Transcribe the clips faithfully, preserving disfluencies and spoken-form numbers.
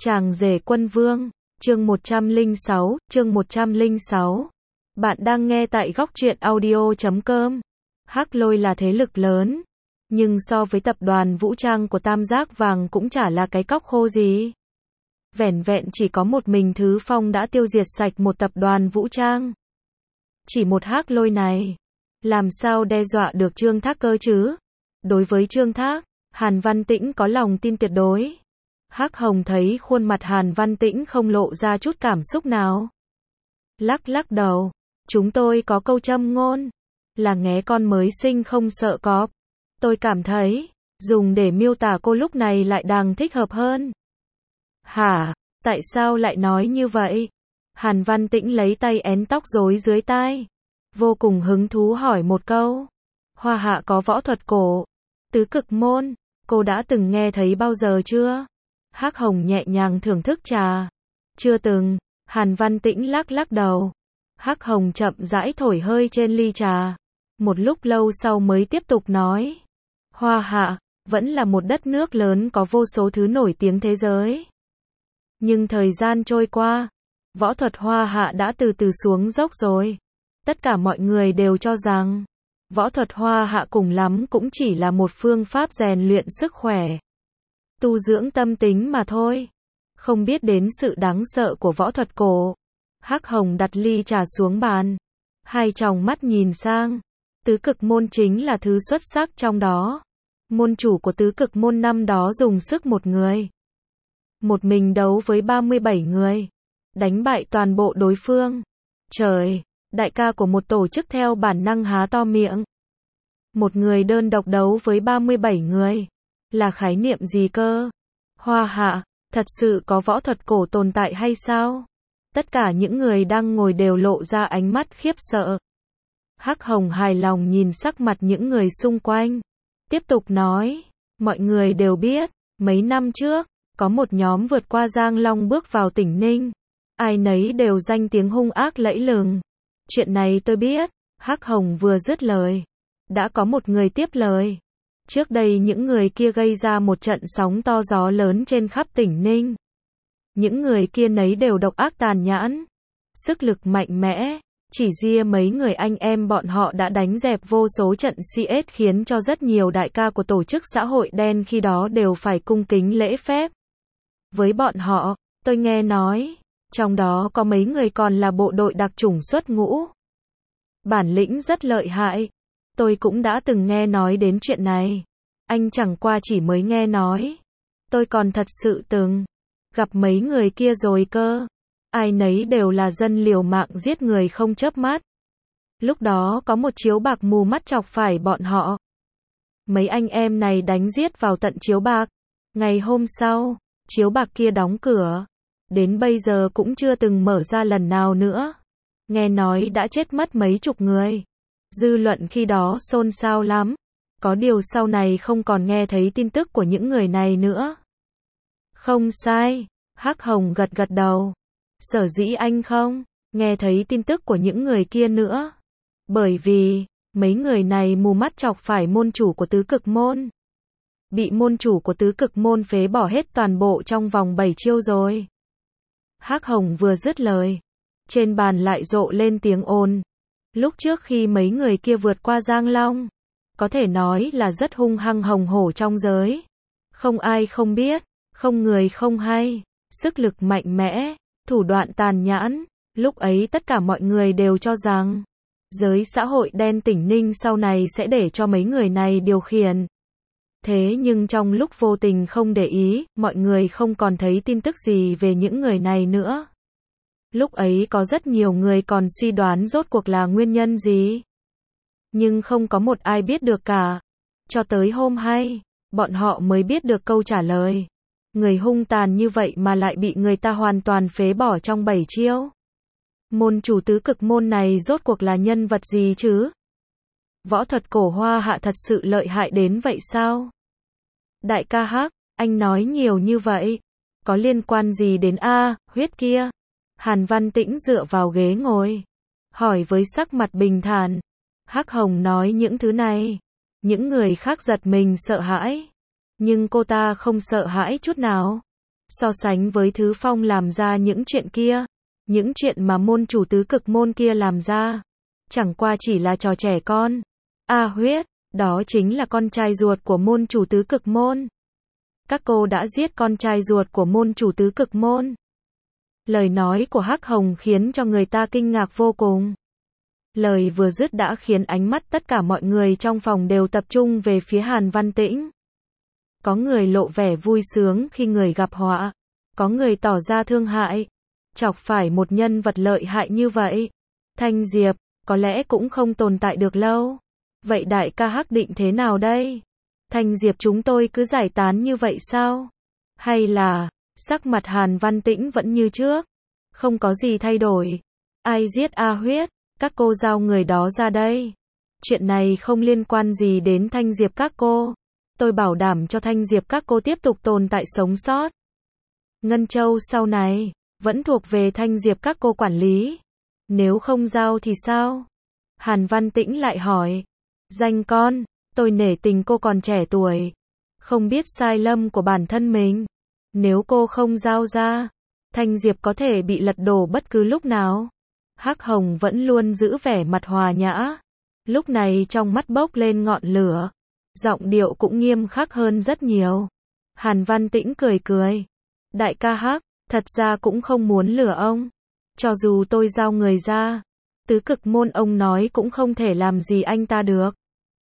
Chàng rể quân vương, chương một trăm lẻ sáu, chương một trăm lẻ sáu. Bạn đang nghe tại góc truyện audio chấm com. Hắc Lôi là thế lực lớn, nhưng so với tập đoàn vũ trang của Tam Giác Vàng cũng chả là cái cóc khô gì. Vẻn vẹn chỉ có một mình Thứ Phong đã tiêu diệt sạch một tập đoàn vũ trang. Chỉ một Hắc Lôi này, làm sao đe dọa được Trương Thác cơ chứ? Đối với Trương Thác, Hàn Văn Tĩnh có lòng tin tuyệt đối. Hắc Hồng thấy khuôn mặt Hàn Văn Tĩnh không lộ ra chút cảm xúc nào. Lắc lắc đầu, chúng tôi có câu châm ngôn, là nghé con mới sinh không sợ cọp. Tôi cảm thấy, dùng để miêu tả cô lúc này lại đang thích hợp hơn. Hả, tại sao lại nói như vậy? Hàn Văn Tĩnh lấy tay én tóc rối dưới tai, vô cùng hứng thú hỏi một câu. Hoa hạ có võ thuật cổ, tứ cực môn, cô đã từng nghe thấy bao giờ chưa? Hắc Hồng nhẹ nhàng thưởng thức trà. Chưa từng. Hàn Văn Tĩnh lắc lắc đầu. Hắc Hồng chậm rãi thổi hơi trên ly trà. Một lúc lâu sau mới tiếp tục nói. Hoa hạ, vẫn là một đất nước lớn có vô số thứ nổi tiếng thế giới. Nhưng thời gian trôi qua, võ thuật Hoa hạ đã từ từ xuống dốc rồi. Tất cả mọi người đều cho rằng, võ thuật Hoa hạ cùng lắm cũng chỉ là một phương pháp rèn luyện sức khỏe, tu dưỡng tâm tính mà thôi. Không biết đến sự đáng sợ của võ thuật cổ. Hắc Hồng đặt ly trà xuống bàn, hai tròng mắt nhìn sang. Tứ cực môn chính là thứ xuất sắc trong đó. Môn chủ của tứ cực môn năm đó dùng sức một người, một mình đấu với ba mươi bảy người, đánh bại toàn bộ đối phương. Trời, đại ca của một tổ chức theo bản năng há to miệng. Một người đơn độc đấu với ba mươi bảy người, là khái niệm gì cơ? Hoa hạ, thật sự có võ thuật cổ tồn tại hay sao? Tất cả những người đang ngồi đều lộ ra ánh mắt khiếp sợ. Hắc Hồng hài lòng nhìn sắc mặt những người xung quanh, tiếp tục nói, mọi người đều biết, mấy năm trước, có một nhóm vượt qua Giang Long bước vào tỉnh Ninh. Ai nấy đều danh tiếng hung ác lẫy lừng. Chuyện này tôi biết. Hắc Hồng vừa dứt lời, đã có một người tiếp lời. Trước đây những người kia gây ra một trận sóng to gió lớn trên khắp tỉnh Ninh. Những người kia nấy đều độc ác tàn nhẫn, sức lực mạnh mẽ, chỉ riêng mấy người anh em bọn họ đã đánh dẹp vô số trận xê ét khiến cho rất nhiều đại ca của tổ chức xã hội đen khi đó đều phải cung kính lễ phép. Với bọn họ, tôi nghe nói, trong đó có mấy người còn là bộ đội đặc chủng xuất ngũ. Bản lĩnh rất lợi hại. Tôi cũng đã từng nghe nói đến chuyện này. Anh chẳng qua chỉ mới nghe nói. Tôi còn thật sự từng gặp mấy người kia rồi cơ. Ai nấy đều là dân liều mạng giết người không chớp mắt. Lúc đó có một chiếu bạc mù mắt chọc phải bọn họ. Mấy anh em này đánh giết vào tận chiếu bạc. Ngày hôm sau, chiếu bạc kia đóng cửa. Đến bây giờ cũng chưa từng mở ra lần nào nữa. Nghe nói đã chết mất mấy chục người. Dư luận khi đó xôn xao lắm. Có điều sau này không còn nghe thấy tin tức của những người này nữa. Không sai. Hắc Hồng gật gật đầu. Sở dĩ anh không nghe thấy tin tức của những người kia nữa. Bởi vì, mấy người này mù mắt chọc phải môn chủ của tứ cực môn. Bị môn chủ của tứ cực môn phế bỏ hết toàn bộ trong vòng bảy chiêu rồi. Hắc Hồng vừa dứt lời, trên bàn lại rộ lên tiếng ồn. Lúc trước khi mấy người kia vượt qua Giang Long, có thể nói là rất hung hăng hồng hổ trong giới. Không ai không biết, không người không hay, sức lực mạnh mẽ, thủ đoạn tàn nhẫn. Lúc ấy tất cả mọi người đều cho rằng, giới xã hội đen tỉnh Ninh sau này sẽ để cho mấy người này điều khiển. Thế nhưng trong lúc vô tình không để ý, mọi người không còn thấy tin tức gì về những người này nữa. Lúc ấy có rất nhiều người còn suy đoán rốt cuộc là nguyên nhân gì. Nhưng không có một ai biết được cả. Cho tới hôm hay, bọn họ mới biết được câu trả lời. Người hung tàn như vậy mà lại bị người ta hoàn toàn phế bỏ trong bảy chiêu. Môn chủ tứ cực môn này rốt cuộc là nhân vật gì chứ? Võ thuật cổ Hoa hạ thật sự lợi hại đến vậy sao? Đại ca Hắc, anh nói nhiều như vậy, có liên quan gì đến A, huyết kia? Hàn Văn Tĩnh dựa vào ghế ngồi, hỏi với sắc mặt bình thản. Hắc Hồng nói những thứ này, những người khác giật mình sợ hãi, nhưng cô ta không sợ hãi chút nào. So sánh với Thứ Phong làm ra những chuyện kia, những chuyện mà môn chủ tứ cực môn kia làm ra, chẳng qua chỉ là trò trẻ con. A Huyết, đó chính là con trai ruột của môn chủ tứ cực môn. Các cô đã giết con trai ruột của môn chủ tứ cực môn. Lời nói của Hắc Hồng khiến cho người ta kinh ngạc vô cùng. Lời vừa dứt đã khiến ánh mắt tất cả mọi người trong phòng đều tập trung về phía Hàn Văn Tĩnh. Có người lộ vẻ vui sướng khi người gặp họa, có người tỏ ra thương hại. Chọc phải một nhân vật lợi hại như vậy, Thanh Diệp, có lẽ cũng không tồn tại được lâu. Vậy đại ca Hắc định thế nào đây? Thanh Diệp chúng tôi cứ giải tán như vậy sao? Hay là, sắc mặt Hàn Văn Tĩnh vẫn như trước, không có gì thay đổi. Ai giết A Huyết? Các cô giao người đó ra đây. Chuyện này không liên quan gì đến Thanh Diệp các cô. Tôi bảo đảm cho Thanh Diệp các cô tiếp tục tồn tại sống sót. Ngân Châu sau này, vẫn thuộc về Thanh Diệp các cô quản lý. Nếu không giao thì sao? Hàn Văn Tĩnh lại hỏi. Danh con, tôi nể tình cô còn trẻ tuổi, không biết sai lầm của bản thân mình. Nếu cô không giao ra, Thanh Diệp có thể bị lật đổ bất cứ lúc nào. Hắc Hồng vẫn luôn giữ vẻ mặt hòa nhã. Lúc này trong mắt bốc lên ngọn lửa. Giọng điệu cũng nghiêm khắc hơn rất nhiều. Hàn Văn Tĩnh cười cười. Đại ca Hắc, thật ra cũng không muốn lừa ông. Cho dù tôi giao người ra, tứ cực môn ông nói cũng không thể làm gì anh ta được.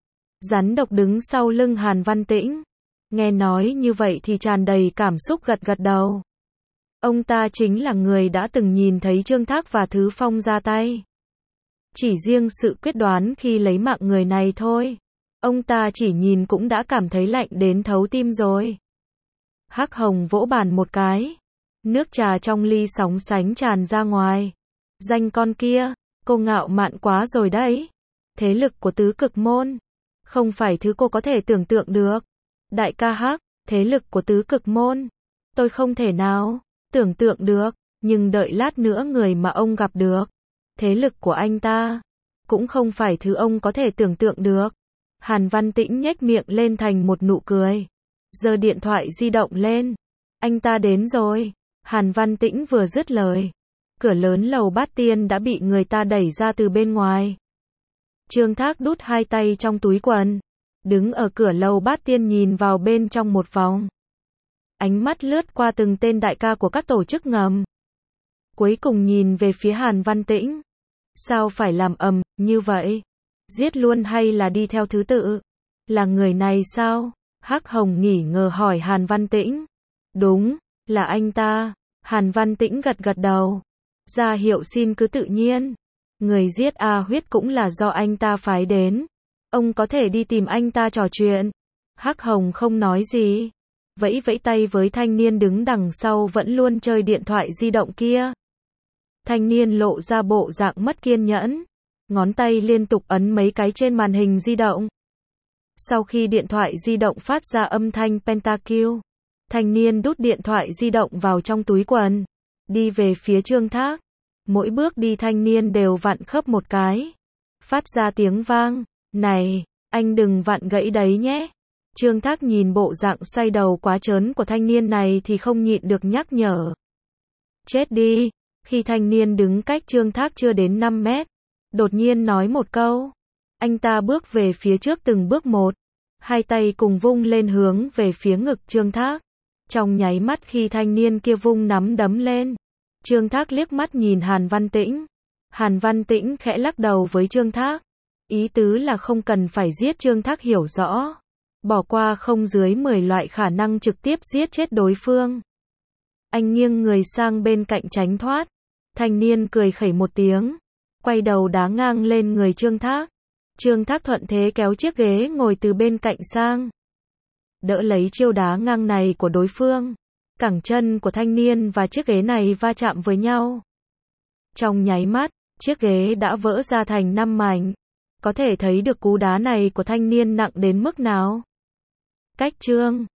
Rắn độc đứng sau lưng Hàn Văn Tĩnh. Nghe nói như vậy thì tràn đầy cảm xúc gật gật đầu. Ông ta chính là người đã từng nhìn thấy Trương Thác và Thứ Phong ra tay. Chỉ riêng sự quyết đoán khi lấy mạng người này thôi, ông ta chỉ nhìn cũng đã cảm thấy lạnh đến thấu tim rồi. Hắc Hồng vỗ bàn một cái. Nước trà trong ly sóng sánh tràn ra ngoài. Danh con kia, cô ngạo mạn quá rồi đấy. Thế lực của tứ cực môn, không phải thứ cô có thể tưởng tượng được. Đại ca Hắc, thế lực của tứ cực môn, tôi không thể nào tưởng tượng được, nhưng đợi lát nữa người mà ông gặp được, thế lực của anh ta, cũng không phải thứ ông có thể tưởng tượng được. Hàn Văn Tĩnh nhếch miệng lên thành một nụ cười. Giơ điện thoại di động lên. Anh ta đến rồi. Hàn Văn Tĩnh vừa dứt lời, cửa lớn lầu Bát Tiên đã bị người ta đẩy ra từ bên ngoài. Trương Thác đút hai tay trong túi quần, đứng ở cửa lầu Bát Tiên nhìn vào bên trong một vòng. Ánh mắt lướt qua từng tên đại ca của các tổ chức ngầm. Cuối cùng nhìn về phía Hàn Văn Tĩnh. Sao phải làm ầm như vậy? Giết luôn hay là đi theo thứ tự? Là người này sao? Hắc Hồng nghỉ ngờ hỏi Hàn Văn Tĩnh. Đúng, là anh ta. Hàn Văn Tĩnh gật gật đầu. Ra hiệu xin cứ tự nhiên. Người giết A Huyết cũng là do anh ta phái đến. Ông có thể đi tìm anh ta trò chuyện. Hắc Hồng không nói gì, vẫy vẫy tay với thanh niên đứng đằng sau vẫn luôn chơi điện thoại di động kia. Thanh niên lộ ra bộ dạng mất kiên nhẫn, ngón tay liên tục ấn mấy cái trên màn hình di động. Sau khi điện thoại di động phát ra âm thanh pentakill, thanh niên đút điện thoại di động vào trong túi quần, đi về phía Trương Thác. Mỗi bước đi thanh niên đều vặn khớp một cái, phát ra tiếng vang. Này, anh đừng vặn gãy đấy nhé. Trương Thác nhìn bộ dạng xoay đầu quá trớn của thanh niên này thì không nhịn được nhắc nhở. Chết đi. Khi thanh niên đứng cách Trương Thác chưa đến năm mét, đột nhiên nói một câu. Anh ta bước về phía trước từng bước một, hai tay cùng vung lên hướng về phía ngực Trương Thác. Trong nháy mắt khi thanh niên kia vung nắm đấm lên, Trương Thác liếc mắt nhìn Hàn Văn Tĩnh. Hàn Văn Tĩnh khẽ lắc đầu với Trương Thác. Ý tứ là không cần phải giết. Trương Thác hiểu rõ. Bỏ qua không dưới mười loại khả năng trực tiếp giết chết đối phương. Anh nghiêng người sang bên cạnh tránh thoát. Thanh niên cười khẩy một tiếng, quay đầu đá ngang lên người Trương Thác. Trương Thác thuận thế kéo chiếc ghế ngồi từ bên cạnh sang, đỡ lấy chiêu đá ngang này của đối phương. Cẳng chân của thanh niên và chiếc ghế này va chạm với nhau. Trong nháy mắt, chiếc ghế đã vỡ ra thành năm mảnh. Có thể thấy được cú đá này của thanh niên nặng đến mức nào. Cách Trương